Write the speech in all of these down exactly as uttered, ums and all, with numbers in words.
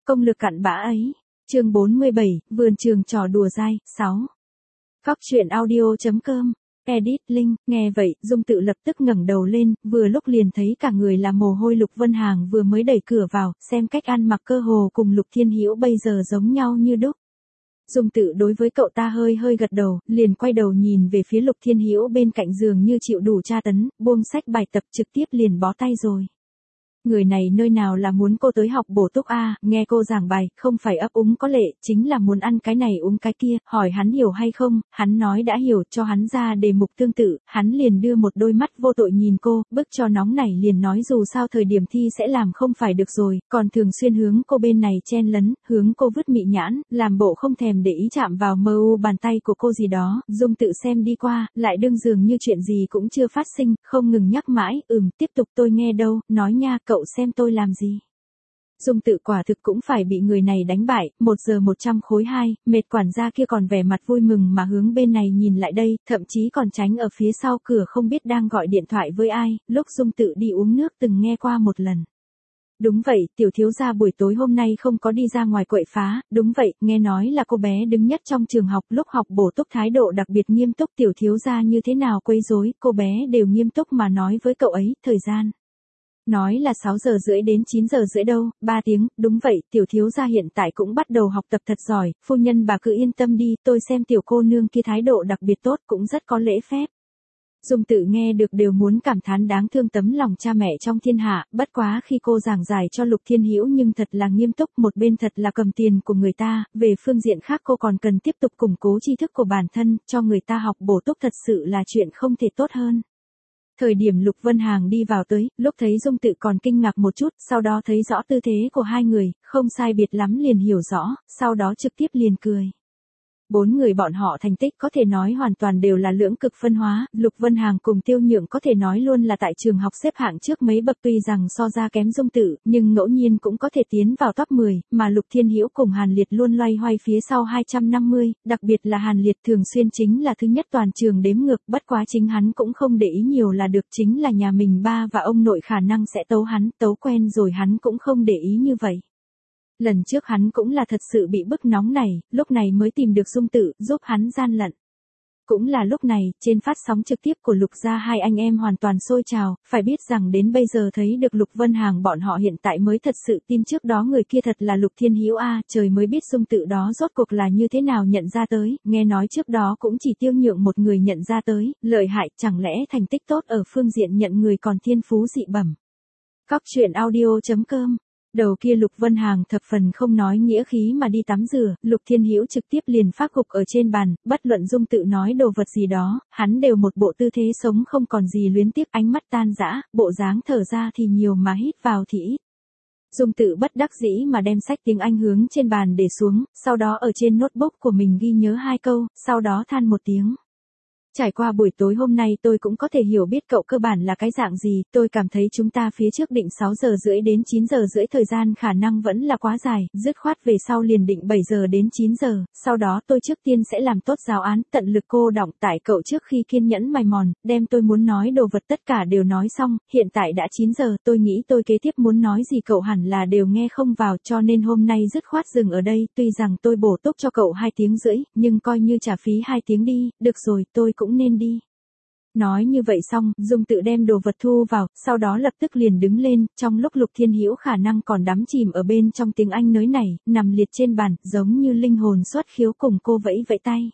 Công lực cặn bã ấy. Chương bốn mươi bảy, vườn trường trò đùa dai. sáu. Cóc truyện audio chấm com. Edit link. Nghe vậy, Dung Tự lập tức ngẩng đầu lên, vừa lúc liền thấy cả người là mồ hôi Lục Vân Hàng vừa mới đẩy cửa vào, xem cách ăn mặc cơ hồ cùng Lục Thiên Hữu bây giờ giống nhau như đúc. Dung Tự đối với cậu ta hơi hơi gật đầu, liền quay đầu nhìn về phía Lục Thiên Hữu bên cạnh giường như chịu đủ tra tấn, buông sách bài tập trực tiếp liền bó tay rồi. Người này nơi nào là muốn cô tới học bổ túc a, nghe cô giảng bài, không phải ấp úng có lệ, chính là muốn ăn cái này uống cái kia, hỏi hắn hiểu hay không, hắn nói đã hiểu, cho hắn ra đề mục tương tự, hắn liền đưa một đôi mắt vô tội nhìn cô, bức cho nóng nảy liền nói dù sao thời điểm thi sẽ làm không phải được rồi, còn thường xuyên hướng cô bên này chen lấn, hướng cô vứt mị nhãn, làm bộ không thèm để ý chạm vào mơ u bàn tay của cô gì đó, Dung Tự xem đi qua, lại đương dường như chuyện gì cũng chưa phát sinh, không ngừng nhắc mãi, ừm, tiếp tục tôi nghe đâu, nói nha, cậu xem tôi làm gì. Dung Tự quả thực cũng phải bị người này đánh bại, một giờ một trăm khối hai, mệt quản gia kia còn vẻ mặt vui mừng mà hướng bên này nhìn lại đây, thậm chí còn tránh ở phía sau cửa không biết đang gọi điện thoại với ai, lúc Dung Tự đi uống nước từng nghe qua một lần. Đúng vậy, tiểu thiếu gia buổi tối hôm nay không có đi ra ngoài quậy phá, đúng vậy, nghe nói là cô bé đứng nhất trong trường học, lúc học bổ túc thái độ đặc biệt nghiêm túc, tiểu thiếu gia như thế nào quấy rối, cô bé đều nghiêm túc mà nói với cậu ấy, thời gian. Nói là sáu giờ rưỡi đến chín giờ rưỡi đâu, ba tiếng, đúng vậy, tiểu thiếu gia hiện tại cũng bắt đầu học tập thật giỏi, phu nhân bà cứ yên tâm đi, tôi xem tiểu cô nương kia thái độ đặc biệt tốt cũng rất có lễ phép. Dung Tự nghe được đều muốn cảm thán đáng thương tấm lòng cha mẹ trong thiên hạ, bất quá khi cô giảng giải cho Lục Thiên Hữu nhưng thật là nghiêm túc, một bên thật là cầm tiền của người ta, về phương diện khác cô còn cần tiếp tục củng cố tri thức của bản thân, cho người ta học bổ túc thật sự là chuyện không thể tốt hơn. Thời điểm Lục Vân Hàng đi vào tới, lúc thấy Dung Tự còn kinh ngạc một chút, sau đó thấy rõ tư thế của hai người, không sai biệt lắm liền hiểu rõ, sau đó trực tiếp liền cười. Bốn người bọn họ thành tích có thể nói hoàn toàn đều là lưỡng cực phân hóa, Lục Vân Hàng cùng Tiêu Nhượng có thể nói luôn là tại trường học xếp hạng trước mấy bậc tuy rằng so ra kém Dung Tự, nhưng ngẫu nhiên cũng có thể tiến vào top mười, mà Lục Thiên Hữu cùng Hàn Liệt luôn loay hoay phía sau hai trăm năm mươi, đặc biệt là Hàn Liệt thường xuyên chính là thứ nhất toàn trường đếm ngược, bất quá chính hắn cũng không để ý nhiều là được, chính là nhà mình ba và ông nội khả năng sẽ tấu hắn, tấu quen rồi hắn cũng không để ý như vậy. Lần trước hắn cũng là thật sự bị bức nóng này, lúc này mới tìm được Dung Tự, giúp hắn gian lận. Cũng là lúc này, trên phát sóng trực tiếp của Lục gia hai anh em hoàn toàn sôi trào, phải biết rằng đến bây giờ thấy được Lục Vân Hàng bọn họ hiện tại mới thật sự tin trước đó người kia thật là Lục Thiên Hữu a, trời mới biết Dung Tự đó rốt cuộc là như thế nào nhận ra tới, nghe nói trước đó cũng chỉ Tiêu Nhượng một người nhận ra tới, lợi hại, chẳng lẽ thành tích tốt ở phương diện nhận người còn thiên phú dị bẩm. Cóc truyện audio chấm com. Đầu kia Lục Vân Hàng thập phần không nói nghĩa khí mà đi tắm rửa, Lục Thiên Hữu trực tiếp liền phát gục ở trên bàn, bất luận Dung Tự nói đồ vật gì đó, hắn đều một bộ tư thế sống không còn gì luyến tiếc, ánh mắt tan rã, bộ dáng thở ra thì nhiều mà hít vào thì ít. Dung Tự bất đắc dĩ mà đem sách tiếng Anh hướng trên bàn để xuống, sau đó ở trên notebook của mình ghi nhớ hai câu, sau đó than một tiếng. Trải qua buổi tối hôm nay tôi cũng có thể hiểu biết cậu cơ bản là cái dạng gì, tôi cảm thấy chúng ta phía trước định sáu giờ rưỡi đến chín giờ rưỡi thời gian khả năng vẫn là quá dài, dứt khoát về sau liền định bảy giờ đến chín giờ, sau đó tôi trước tiên sẽ làm tốt giáo án, tận lực cô đọng tại cậu trước khi kiên nhẫn mài mòn, đem tôi muốn nói đồ vật tất cả đều nói xong, hiện tại đã chín giờ, tôi nghĩ tôi kế tiếp muốn nói gì cậu hẳn là đều nghe không vào, cho nên hôm nay dứt khoát dừng ở đây, tuy rằng tôi bổ túc cho cậu hai tiếng rưỡi, nhưng coi như trả phí hai tiếng đi, được rồi, tôi cũng nên đi. Nói như vậy xong, Dung Tự đem đồ vật thu vào, sau đó lập tức liền đứng lên, trong lúc Lục Thiên Hữu khả năng còn đắm chìm ở bên trong tiếng Anh nới này, nằm liệt trên bàn, giống như linh hồn xuất khiếu cùng cô vẫy vẫy tay.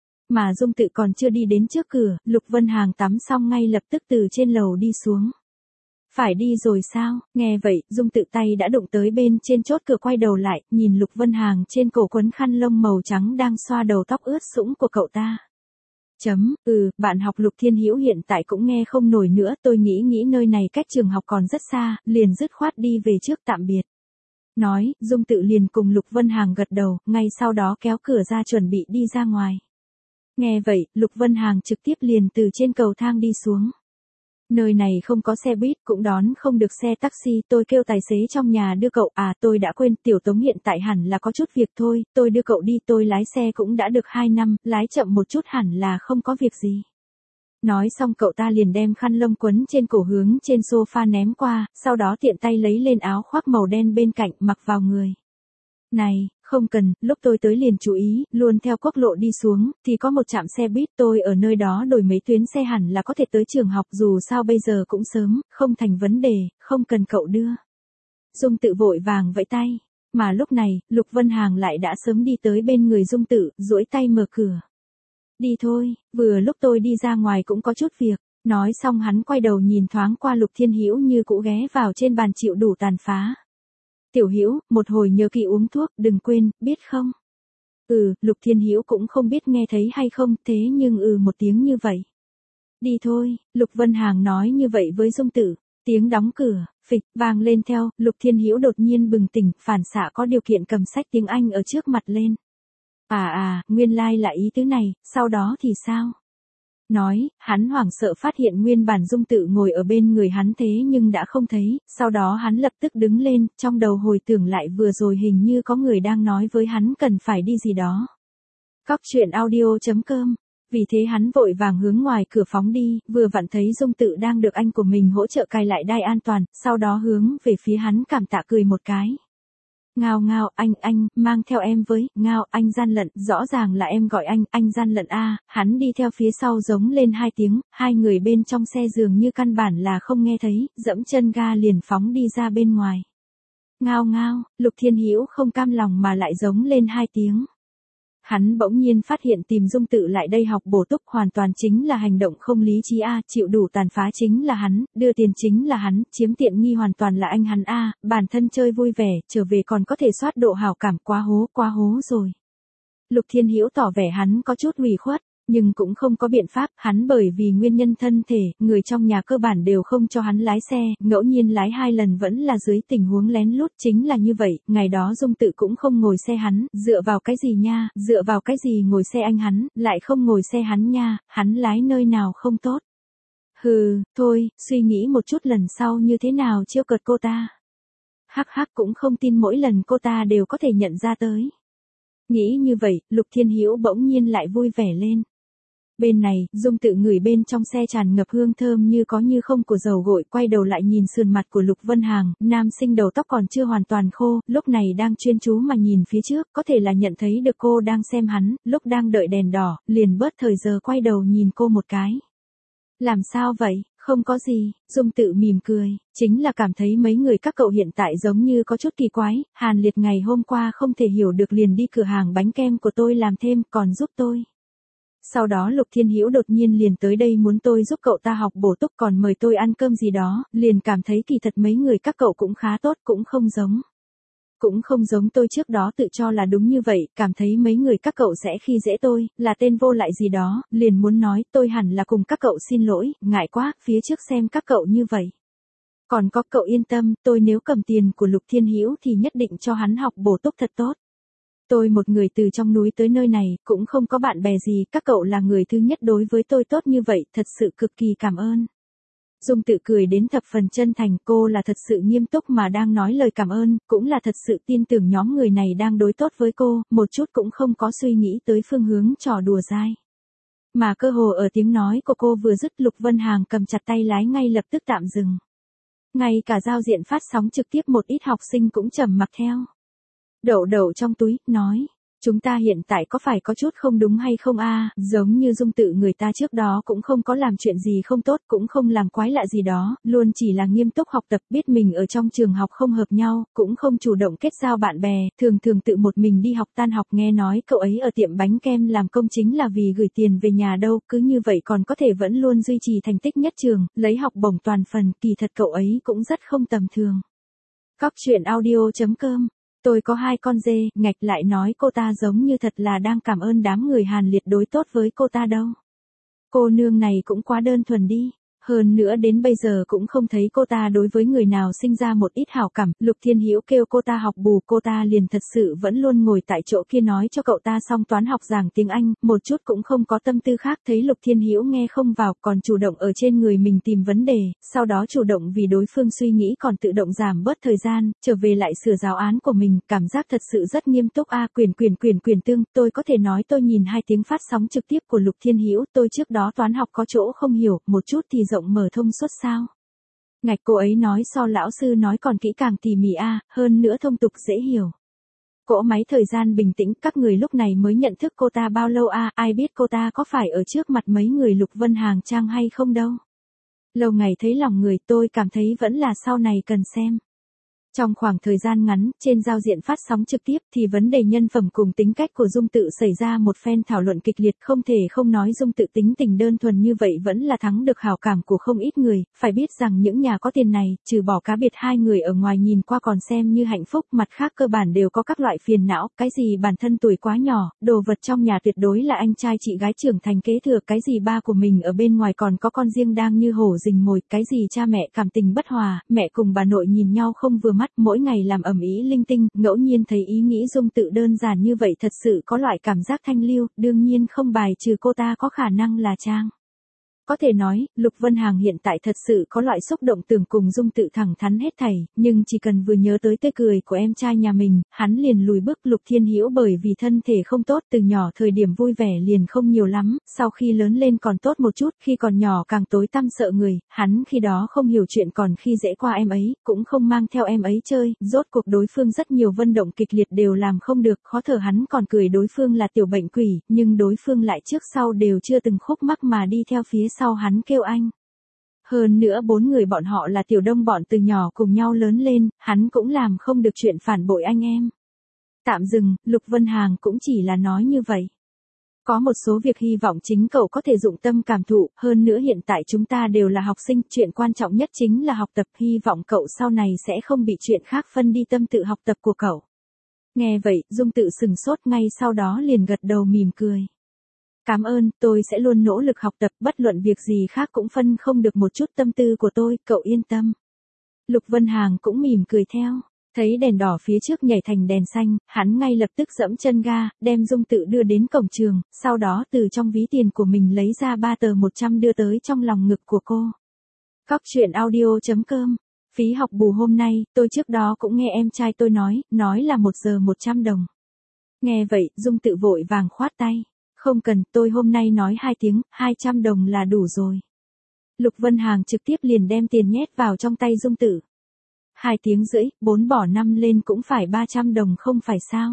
Mà Dung Tự còn chưa đi đến trước cửa, Lục Vân Hàng tắm xong ngay lập tức từ trên lầu đi xuống. Phải đi rồi sao? Nghe vậy, Dung Tự tay đã đụng tới bên trên chốt cửa, quay đầu lại, nhìn Lục Vân Hàng trên cổ quấn khăn lông màu trắng đang xoa đầu tóc ướt sũng của cậu ta. Chấm, ừ, bạn học Lục Thiên Hữu hiện tại cũng nghe không nổi nữa, tôi nghĩ nghĩ nơi này cách trường học còn rất xa, liền dứt khoát đi về trước tạm biệt. Nói, Dung Tự liền cùng Lục Vân Hàng gật đầu, ngay sau đó kéo cửa ra chuẩn bị đi ra ngoài. Nghe vậy, Lục Vân Hàng trực tiếp liền từ trên cầu thang đi xuống. Nơi này không có xe buýt, cũng đón không được xe taxi, tôi kêu tài xế trong nhà đưa cậu, à tôi đã quên, Tiểu Tống hiện tại hẳn là có chút việc thôi, tôi đưa cậu đi, tôi lái xe cũng đã được hai năm, lái chậm một chút hẳn là không có việc gì. Nói xong cậu ta liền đem khăn lông quấn trên cổ hướng trên sofa ném qua, sau đó tiện tay lấy lên áo khoác màu đen bên cạnh mặc vào người. Này, không cần, lúc tôi tới liền chú ý, luôn theo quốc lộ đi xuống, thì có một trạm xe buýt, tôi ở nơi đó đổi mấy tuyến xe hẳn là có thể tới trường học, dù sao bây giờ cũng sớm, không thành vấn đề, không cần cậu đưa. Dung Tự vội vàng vẫy tay, mà lúc này, Lục Vân Hàng lại đã sớm đi tới bên người Dung Tự, duỗi tay mở cửa. Đi thôi, vừa lúc tôi đi ra ngoài cũng có chút việc. Nói xong hắn quay đầu nhìn thoáng qua Lục Thiên Hữu như cũ ghé vào trên bàn chịu đủ tàn phá. Tiểu Hữu, một hồi nhớ kỹ uống thuốc, đừng quên, biết không? Ừ, Lục Thiên Hữu cũng không biết nghe thấy hay không, thế nhưng ừ một tiếng như vậy. Đi thôi, Lục Vân Hàng nói như vậy với Dung Tự. Tiếng đóng cửa, phịch, vang lên theo, Lục Thiên Hữu đột nhiên bừng tỉnh, phản xạ có điều kiện cầm sách tiếng Anh ở trước mặt lên. À à, nguyên lai like là ý tứ này, sau đó thì sao? Nói, hắn hoảng sợ phát hiện nguyên bản Dung Tự ngồi ở bên người hắn thế nhưng đã không thấy, sau đó hắn lập tức đứng lên, trong đầu hồi tưởng lại vừa rồi hình như có người đang nói với hắn cần phải đi gì đó. Cóc truyện audio chấm com. Vì thế hắn vội vàng hướng ngoài cửa phóng đi, vừa vặn thấy Dung Tự đang được anh của mình hỗ trợ cài lại đai an toàn, sau đó hướng về phía hắn cảm tạ cười một cái. Ngao ngao, anh, anh, mang theo em với, ngao, anh gian lận, rõ ràng là em gọi anh, anh gian lận a. Hắn đi theo phía sau giống lên hai tiếng, hai người bên trong xe dường như căn bản là không nghe thấy, dẫm chân ga liền phóng đi ra bên ngoài. Ngao ngao, Lục Thiên Hữu không cam lòng mà lại giống lên hai tiếng. Hắn bỗng nhiên phát hiện tìm Dung Tự lại đây học bổ túc hoàn toàn chính là hành động không lý trí a, chịu đủ tàn phá chính là hắn, đưa tiền chính là hắn, chiếm tiện nghi hoàn toàn là anh hắn a, bản thân chơi vui vẻ, trở về còn có thể soát độ hảo cảm, quá hố, quá hố rồi. Lục Thiên Hữu tỏ vẻ hắn có chút ủy khuất, nhưng cũng không có biện pháp, hắn bởi vì nguyên nhân thân thể, người trong nhà cơ bản đều không cho hắn lái xe, ngẫu nhiên lái hai lần vẫn là dưới tình huống lén lút, chính là như vậy, ngày đó Dung Tự cũng không ngồi xe hắn, dựa vào cái gì nha, dựa vào cái gì ngồi xe anh hắn, lại không ngồi xe hắn nha, hắn lái nơi nào không tốt. Hừ, thôi, suy nghĩ một chút lần sau như thế nào trêu cợt cô ta. Hắc hắc cũng không tin mỗi lần cô ta đều có thể nhận ra tới. Nghĩ như vậy, Lục Thiên Hữu bỗng nhiên lại vui vẻ lên. Bên này, Dung Tự ngửi bên trong xe tràn ngập hương thơm như có như không của dầu gội, quay đầu lại nhìn sườn mặt của Lục Vân Hàng, nam sinh đầu tóc còn chưa hoàn toàn khô, lúc này đang chuyên chú mà nhìn phía trước, có thể là nhận thấy được cô đang xem hắn, lúc đang đợi đèn đỏ, liền bớt thời giờ quay đầu nhìn cô một cái. Làm sao vậy? Không có gì, Dung Tự mỉm cười, chính là cảm thấy mấy người các cậu hiện tại giống như có chút kỳ quái, Hàn Liệt ngày hôm qua không thể hiểu được liền đi cửa hàng bánh kem của tôi làm thêm, còn giúp tôi. Sau đó Lục Thiên Hữu đột nhiên liền tới đây muốn tôi giúp cậu ta học bổ túc còn mời tôi ăn cơm gì đó, liền cảm thấy kỳ thật mấy người các cậu cũng khá tốt, cũng không giống. Cũng không giống tôi trước đó tự cho là đúng như vậy, cảm thấy mấy người các cậu sẽ khi dễ tôi, là tên vô lại gì đó, liền muốn nói tôi hẳn là cùng các cậu xin lỗi, ngại quá, phía trước xem các cậu như vậy. Còn có cậu yên tâm, tôi nếu cầm tiền của Lục Thiên Hữu thì nhất định cho hắn học bổ túc thật tốt. Tôi một người từ trong núi tới nơi này, cũng không có bạn bè gì, các cậu là người thứ nhất đối với tôi tốt như vậy, thật sự cực kỳ cảm ơn. Dung Tự cười đến thập phần chân thành, cô là thật sự nghiêm túc mà đang nói lời cảm ơn, cũng là thật sự tin tưởng nhóm người này đang đối tốt với cô, một chút cũng không có suy nghĩ tới phương hướng trò đùa dai. Mà cơ hồ ở tiếng nói của cô vừa dứt, Lục Vân Hàng cầm chặt tay lái ngay lập tức tạm dừng. Ngay cả giao diện phát sóng trực tiếp một ít học sinh cũng trầm mặc theo. Đậu đậu trong túi, nói. Chúng ta hiện tại có phải có chút không đúng hay không a? Giống như Dung Tự người ta trước đó cũng không có làm chuyện gì không tốt, cũng không làm quái lạ gì đó, luôn chỉ là nghiêm túc học tập, biết mình ở trong trường học không hợp nhau, cũng không chủ động kết giao bạn bè, thường thường tự một mình đi học tan học. Nghe nói cậu ấy ở tiệm bánh kem làm công chính là vì gửi tiền về nhà đâu, cứ như vậy còn có thể vẫn luôn duy trì thành tích nhất trường, lấy học bổng toàn phần, kỳ thật cậu ấy cũng rất không tầm thường. Cóc truyện audio chấm com. Tôi có hai con dê, ngạch lại nói cô ta giống như thật là đang cảm ơn đám người Hàn Liệt đối tốt với cô ta đâu. Cô nương này cũng quá đơn thuần đi. Hơn nữa đến bây giờ cũng không thấy cô ta đối với người nào sinh ra một ít hảo cảm. Lục Thiên Hữu kêu cô ta học bù, cô ta liền thật sự vẫn luôn ngồi tại chỗ kia nói cho cậu ta xong toán học giảng tiếng Anh, một chút cũng không có tâm tư khác. Thấy Lục Thiên Hữu nghe không vào, còn chủ động ở trên người mình tìm vấn đề, sau đó chủ động vì đối phương suy nghĩ còn tự động giảm bớt thời gian, trở về lại sửa giáo án của mình, cảm giác thật sự rất nghiêm túc a. À, quyền quyền quyền quyền tương, tôi có thể nói tôi nhìn hai tiếng phát sóng trực tiếp của Lục Thiên Hữu, tôi trước đó toán học có chỗ không hiểu, một chút thì rộng mở thông suốt sao. Ngạch cô ấy nói so lão sư nói còn kỹ càng tỉ mỉ a, hơn nữa thông tục dễ hiểu. Cỗ máy thời gian bình tĩnh, các người lúc này mới nhận thức cô ta bao lâu a, ai biết cô ta có phải ở trước mặt mấy người Lục Vân Hàn Trang hay không đâu. Lâu ngày thấy lòng người, tôi cảm thấy vẫn là sau này cần xem. Trong khoảng thời gian ngắn, trên giao diện phát sóng trực tiếp thì vấn đề nhân phẩm cùng tính cách của Dung Tự xảy ra một phen thảo luận kịch liệt, không thể không nói Dung Tự tính tình đơn thuần như vậy vẫn là thắng được hảo cảm của không ít người, phải biết rằng những nhà có tiền này, trừ bỏ cá biệt hai người ở ngoài nhìn qua còn xem như hạnh phúc, mặt khác cơ bản đều có các loại phiền não, cái gì bản thân tuổi quá nhỏ, đồ vật trong nhà tuyệt đối là anh trai chị gái trưởng thành kế thừa, cái gì ba của mình ở bên ngoài còn có con riêng đang như hổ rình mồi, cái gì cha mẹ cảm tình bất hòa, mẹ cùng bà nội nhìn nhau không vừa mắt, mỗi ngày làm ầm ĩ linh tinh, ngẫu nhiên thấy ý nghĩ Dung Tự đơn giản như vậy thật sự có loại cảm giác thanh lưu, đương nhiên không bài trừ cô ta có khả năng là Trang. Có thể nói, Lục Vân Hàn hiện tại thật sự có loại xúc động tưởng cùng Dung Tự thẳng thắn hết thảy, nhưng chỉ cần vừa nhớ tới tươi cười của em trai nhà mình, hắn liền lùi bước. Lục Thiên Hữu bởi vì thân thể không tốt từ nhỏ thời điểm vui vẻ liền không nhiều lắm, sau khi lớn lên còn tốt một chút, khi còn nhỏ càng tối tăm sợ người, hắn khi đó không hiểu chuyện còn khi dễ qua em ấy, cũng không mang theo em ấy chơi, rốt cuộc đối phương rất nhiều vận động kịch liệt đều làm không được, khó thở hắn còn cười đối phương là tiểu bệnh quỷ, nhưng đối phương lại trước sau đều chưa từng khúc mắc mà đi theo phía sau hắn kêu anh. Hơn nữa bốn người bọn họ là tiểu đông bọn từ nhỏ cùng nhau lớn lên, hắn cũng làm không được chuyện phản bội anh em. Tạm dừng, Lục Vân Hàn cũng chỉ là nói như vậy. Có một số việc hy vọng chính cậu có thể dụng tâm cảm thụ, hơn nữa hiện tại chúng ta đều là học sinh, chuyện quan trọng nhất chính là học tập, hy vọng cậu sau này sẽ không bị chuyện khác phân đi tâm tự học tập của cậu. Nghe vậy, Dung Tự sừng sốt, ngay sau đó liền gật đầu mỉm cười. Cảm ơn, tôi sẽ luôn nỗ lực học tập, bất luận việc gì khác cũng phân không được một chút tâm tư của tôi, cậu yên tâm. Lục Vân Hàn cũng mỉm cười theo, thấy đèn đỏ phía trước nhảy thành đèn xanh, hắn ngay lập tức giẫm chân ga, đem Dung Tự đưa đến cổng trường, sau đó từ trong ví tiền của mình lấy ra ba tờ một trăm đưa tới trong lòng ngực của cô. Cóc truyện audio chấm com, phí học bù hôm nay, tôi trước đó cũng nghe em trai tôi nói, nói là một giờ một trăm đồng. Nghe vậy, Dung Tự vội vàng khoát tay. Không cần, tôi hôm nay nói hai tiếng, hai trăm đồng là đủ rồi. Lục Vân Hàn trực tiếp liền đem tiền nhét vào trong tay Dung Tự. Hai tiếng rưỡi, bốn bỏ năm lên cũng phải ba trăm đồng không phải sao.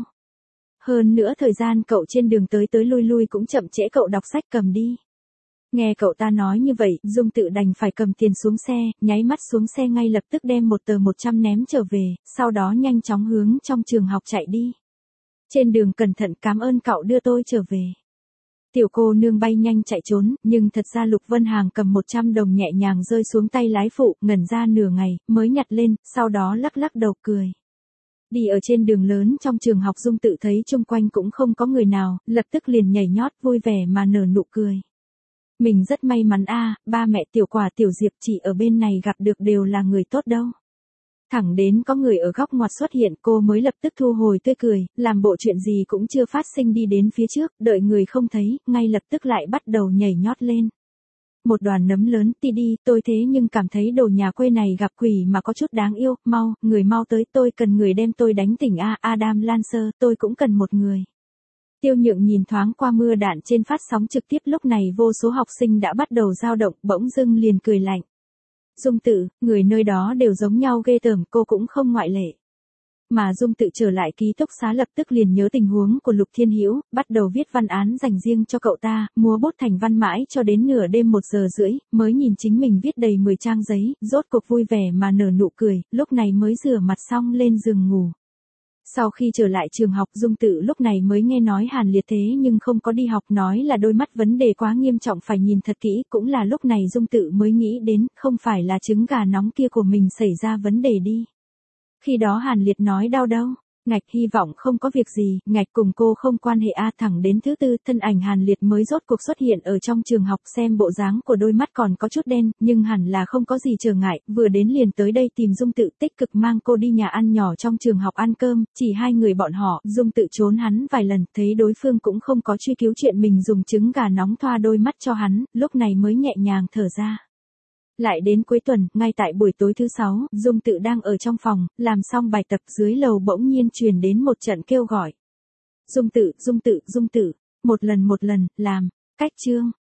Hơn nữa thời gian cậu trên đường tới tới lui lui cũng chậm trễ, cậu đọc sách cầm đi. Nghe cậu ta nói như vậy, Dung Tự đành phải cầm tiền xuống xe, nháy mắt xuống xe ngay lập tức đem một tờ một trăm ném trở về, sau đó nhanh chóng hướng trong trường học chạy đi. Trên đường cẩn thận, cảm ơn cậu đưa tôi trở về. Tiểu cô nương bay nhanh chạy trốn, nhưng thật ra Lục Vân Hàn cầm một trăm đồng nhẹ nhàng rơi xuống tay lái phụ, ngẩn ra nửa ngày, mới nhặt lên, sau đó lắc lắc đầu cười. Đi ở trên đường lớn trong trường học, Dung Tự thấy chung quanh cũng không có người nào, lập tức liền nhảy nhót vui vẻ mà nở nụ cười. Mình rất may mắn a, ba mẹ Tiểu Quả Tiểu Diệp chị ở bên này gặp được đều là người tốt đâu. Thẳng đến có người ở góc ngoặt xuất hiện, cô mới lập tức thu hồi tươi cười, làm bộ chuyện gì cũng chưa phát sinh đi đến phía trước, đợi người không thấy, ngay lập tức lại bắt đầu nhảy nhót lên. Một đoàn nấm lớn, ti đi, tôi thế nhưng cảm thấy đồ nhà quê này gặp quỷ mà có chút đáng yêu, mau, người mau tới, tôi cần người đem tôi đánh tỉnh a, Adam Lancer, tôi cũng cần một người. Tiêu Nhượng nhìn thoáng qua mưa đạn trên phát sóng trực tiếp, lúc này vô số học sinh đã bắt đầu dao động, bỗng dưng liền cười lạnh. Dung Tự, người nơi đó đều giống nhau ghê tởm, cô cũng không ngoại lệ. Mà Dung Tự trở lại ký túc xá lập tức liền nhớ tình huống của Lục Thiên Hữu, bắt đầu viết văn án dành riêng cho cậu ta, múa bút thành văn mãi cho đến nửa đêm một giờ rưỡi, mới nhìn chính mình viết đầy mười trang giấy, rốt cuộc vui vẻ mà nở nụ cười, lúc này mới rửa mặt xong lên giường ngủ. Sau khi trở lại trường học, Dung Tự lúc này mới nghe nói Hàn Liệt thế nhưng không có đi học, nói là đôi mắt vấn đề quá nghiêm trọng phải nhìn thật kỹ, cũng là lúc này Dung Tự mới nghĩ đến, không phải là trứng gà nóng kia của mình xảy ra vấn đề đi. Khi đó Hàn Liệt nói đau đâu, ngạch hy vọng không có việc gì, ngạch cùng cô không quan hệ a. Thẳng đến thứ tư, thân ảnh Hàn Liệt mới rốt cuộc xuất hiện ở trong trường học, xem bộ dáng của đôi mắt còn có chút đen, nhưng hẳn là không có gì trở ngại, vừa đến liền tới đây tìm Dung Tự, tích cực mang cô đi nhà ăn nhỏ trong trường học ăn cơm, chỉ hai người bọn họ, Dung Tự trốn hắn vài lần, thấy đối phương cũng không có truy cứu chuyện mình dùng trứng gà nóng thoa đôi mắt cho hắn, lúc này mới nhẹ nhàng thở ra. Lại đến cuối tuần, ngay tại buổi tối thứ sáu, Dung Tự đang ở trong phòng, làm xong bài tập, dưới lầu bỗng nhiên truyền đến một trận kêu gọi. Dung Tự, Dung Tự, Dung Tự, một lần một lần, làm, cách chương.